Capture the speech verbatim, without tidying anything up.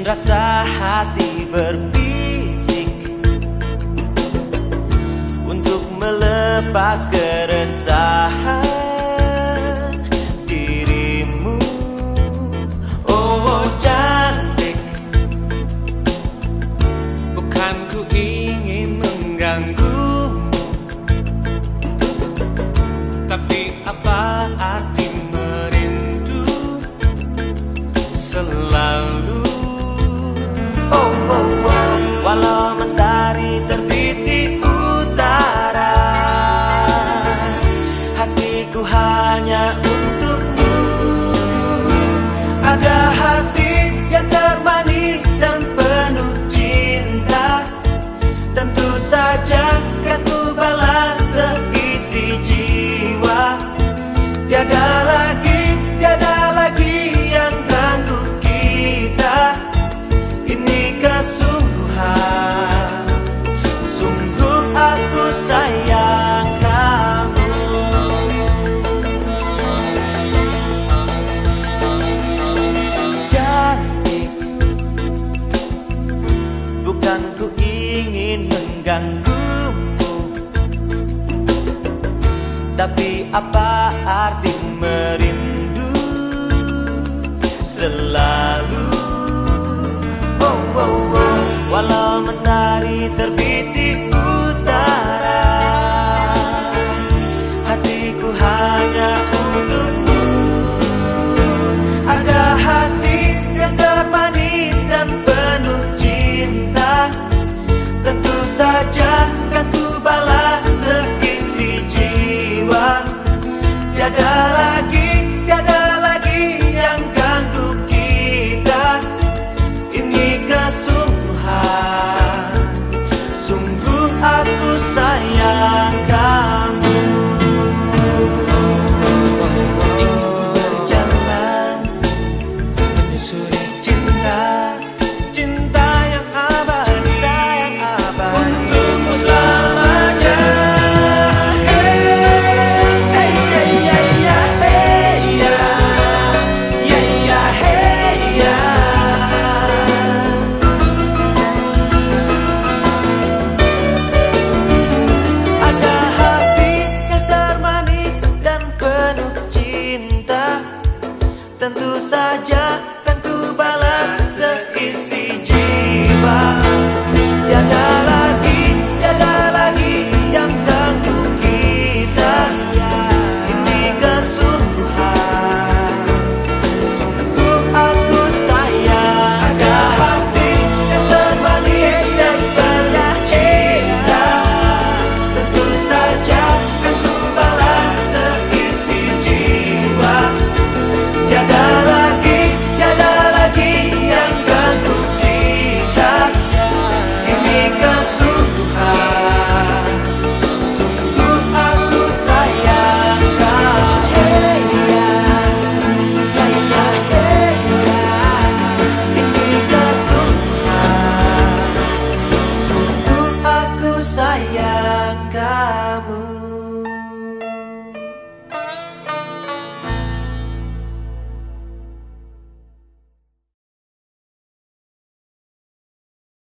Rasa hati berbisik untuk melepas keresahan dirimu. Oh cantik, bukan ku ingin mengganggumu, tapi apa arti merindu selalu. Oh, oh, oh. Walau mentari terbit di utara, hatiku hanya untukmu. Ada hati yang termanis dan penuh cinta, tentu saja kan ku balas seisi jiwa. Tiada lagi, tiada lagi yang ganggu kita. Ini kesungguhan, sungguh aku sayang kamu. Cantik, bukan ku ingin mengganggumu, tapi apa arti merindu selalu. Oh, oh, oh. Walau mentari terbit di